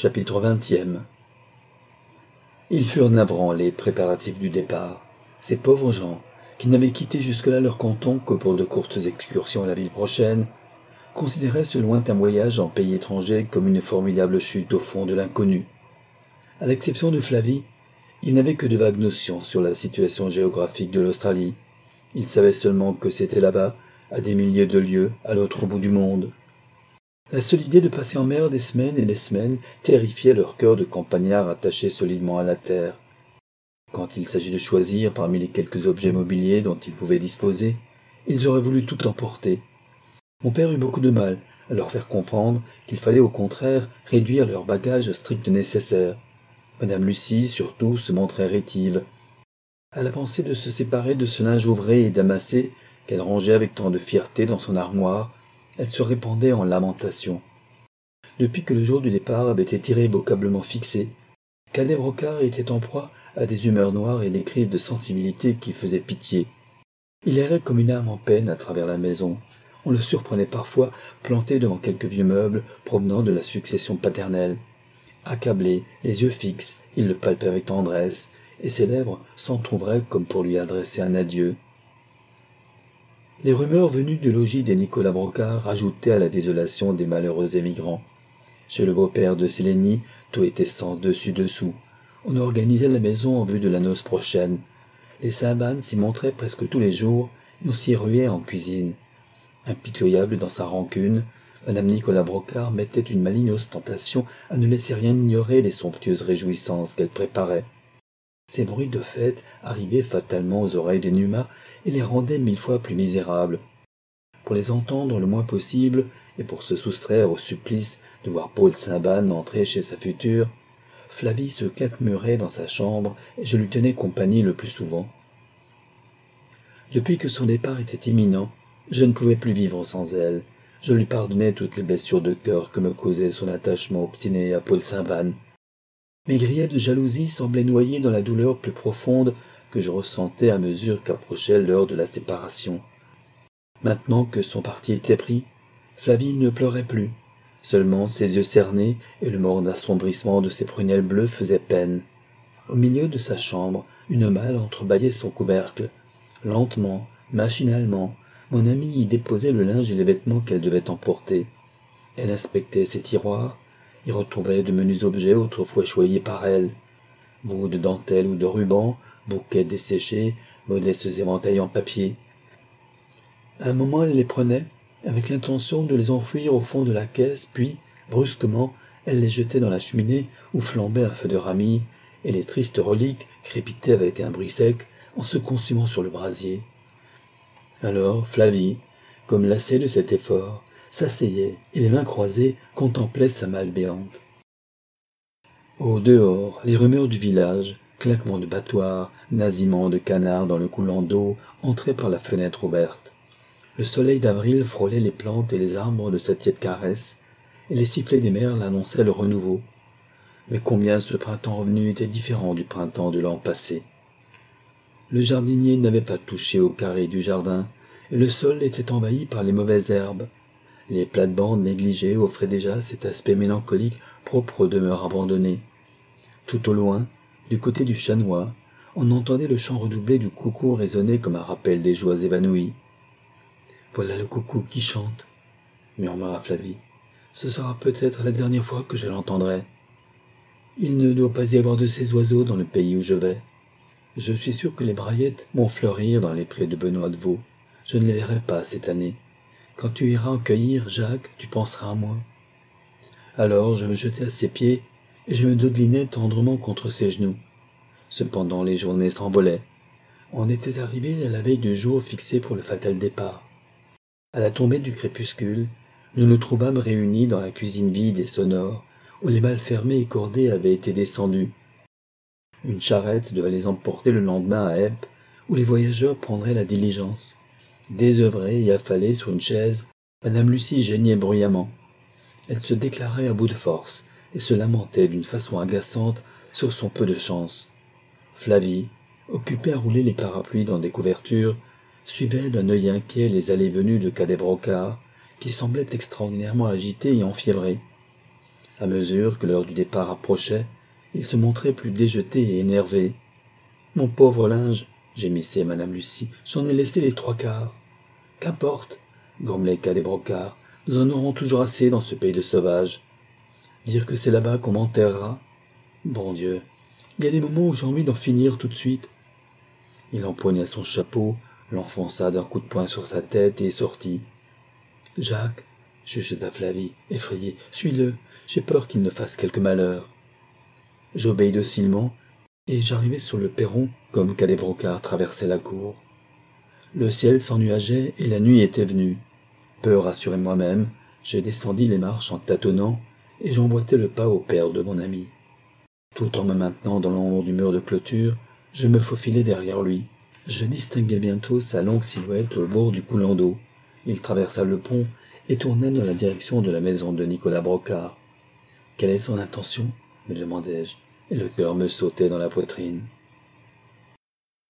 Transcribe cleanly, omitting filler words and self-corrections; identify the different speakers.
Speaker 1: Chapitre 20e. Ils furent navrants, les préparatifs du départ. Ces pauvres gens, qui n'avaient quitté jusque-là leur canton que pour de courtes excursions à la ville prochaine, considéraient ce lointain voyage en pays étranger comme une formidable chute au fond de l'inconnu. À l'exception de Flavie, ils n'avaient que de vagues notions sur la situation géographique de l'Australie. Ils savaient seulement que c'était là-bas, à des milliers de lieues, à l'autre bout du monde. La seule idée de passer en mer des semaines et des semaines terrifiait leur cœur de campagnards attachés solidement à la terre. Quand il s'agit de choisir parmi les quelques objets mobiliers dont ils pouvaient disposer, ils auraient voulu tout emporter. Mon père eut beaucoup de mal à leur faire comprendre qu'il fallait au contraire réduire leur bagage au strict nécessaire. Madame Lucie, surtout, se montrait rétive. À la pensée de se séparer de ce linge ouvré et damassé qu'elle rangeait avec tant de fierté dans son armoire, elle se répandait en lamentations. Depuis que le jour du départ avait été irrévocablement fixé, Cadet Brocard était en proie à des humeurs noires et des crises de sensibilité qui faisaient pitié. Il errait comme une âme en peine à travers la maison. On le surprenait parfois planté devant quelques vieux meubles provenant de la succession paternelle. Accablé, les yeux fixes, il le palpait avec tendresse, et ses lèvres s'entr'ouvraient comme pour lui adresser un adieu. Les rumeurs venues du logis des Nicolas Brocard ajoutaient à la désolation des malheureux émigrants. Chez le beau-père de Sélénie, tout était sens dessus-dessous. On organisait la maison en vue de la noce prochaine. Les Saint-Bannes s'y montraient presque tous les jours, et on s'y ruait en cuisine. Impitoyable dans sa rancune, madame Nicolas Brocard mettait une maligne ostentation à ne laisser rien ignorer des somptueuses réjouissances qu'elle préparait. Ces bruits de fête arrivaient fatalement aux oreilles des Numa et les rendaient 1000 fois plus misérables. Pour les entendre le moins possible, et pour se soustraire au supplice de voir Paul Saint-Banne entrer chez sa future, Flavie se claquemurait dans sa chambre et je lui tenais compagnie le plus souvent. Depuis que son départ était imminent, je ne pouvais plus vivre sans elle. Je lui pardonnais toutes les blessures de cœur que me causait son attachement obstiné à Paul Saint-Banne. Mes griefs de jalousie semblaient noyés dans la douleur plus profonde que je ressentais à mesure qu'approchait l'heure de la séparation. Maintenant que son parti était pris, Flavie ne pleurait plus. Seulement ses yeux cernés et le morne assombrissement de ses prunelles bleues faisaient peine. Au milieu de sa chambre, une malle entrebâillait son couvercle. Lentement, machinalement, mon amie y déposait le linge et les vêtements qu'elle devait emporter. Elle inspectait ses tiroirs, y retrouvait de menus objets autrefois choyés par elle. Bouts de dentelle ou de ruban, bouquets desséchés, modestes éventails en papier. À un moment, elle les prenait, avec l'intention de les enfouir au fond de la caisse, puis, brusquement, elle les jetait dans la cheminée où flambait un feu de ramille, et les tristes reliques crépitaient avec un bruit sec en se consumant sur le brasier. Alors Flavie, comme lassée de cet effort, s'asseyait et les mains croisées contemplait sa malle béante. Au dehors, les rumeurs du village, claquements de battoirs, nasillements de canards dans le coulant d'eau, entraient par la fenêtre ouverte. Le soleil d'avril frôlait les plantes et les arbres de sa tiède caresse, et les sifflets des merles annonçaient le renouveau. Mais combien ce printemps revenu était différent du printemps de l'an passé. Le jardinier n'avait pas touché au carré du jardin, et le sol était envahi par les mauvaises herbes. Les plates-bandes négligées offraient déjà cet aspect mélancolique propre aux demeures abandonnées. Tout au loin, du côté du Chanois, on entendait le chant redoublé du coucou résonner comme un rappel des joies évanouies. « Voilà le coucou qui chante » murmura Flavie. « Ce sera peut-être la dernière fois que je l'entendrai. Il ne doit pas y avoir de ces oiseaux dans le pays où je vais. Je suis sûr que les braillettes vont fleurir dans les prés de Benoît de Vaux. Je ne les verrai pas cette année. Quand tu iras en cueillir, Jacques, tu penseras à moi. » Alors je me jetai à ses pieds et je me dodelinai tendrement contre ses genoux. Cependant les journées s'envolaient. On était arrivé à la veille du jour fixé pour le fatal départ. À la tombée du crépuscule, nous nous trouvâmes réunis dans la cuisine vide et sonore, où les malles fermées et cordées avaient été descendues. Une charrette devait les emporter le lendemain à Eppes, où les voyageurs prendraient la diligence. Désœuvrée et affalée sur une chaise, madame Lucie geignait bruyamment. Elle se déclarait à bout de force et se lamentait d'une façon agaçante sur son peu de chance. Flavie, occupée à rouler les parapluies dans des couvertures, suivait d'un œil inquiet les allées-venues de Cadet Brocard, qui semblait extraordinairement agité et enfiévré. À mesure que l'heure du départ approchait, il se montrait plus déjeté et énervé. « Mon pauvre linge, gémissait madame Lucie, j'en ai laissé les 3/4. Qu'importe, grommelait Cadet Brocard, nous en aurons toujours assez dans ce pays de sauvages. Dire que c'est là-bas qu'on m'enterrera. Bon Dieu, il y a des moments où j'ai envie d'en finir tout de suite. » Il empoigna son chapeau, l'enfonça d'un coup de poing sur sa tête et sortit. « Jacques, chuchota Flavie, effrayée, suis-le, j'ai peur qu'il ne fasse quelque malheur. » J'obéis docilement, et j'arrivai sur le perron comme Cadet Brocard traversait la cour. Le ciel s'ennuageait et la nuit était venue. Peu rassuré moi-même, je descendis les marches en tâtonnant, et j'emboîtai le pas au père de mon ami. Tout en me maintenant dans l'ombre du mur de clôture, je me faufilai derrière lui. Je distinguai bientôt sa longue silhouette au bord du coulant d'eau. Il traversa le pont et tourna dans la direction de la maison de Nicolas Brocard. « Quelle est son intention ?» me demandai-je, et le cœur me sautait dans la poitrine.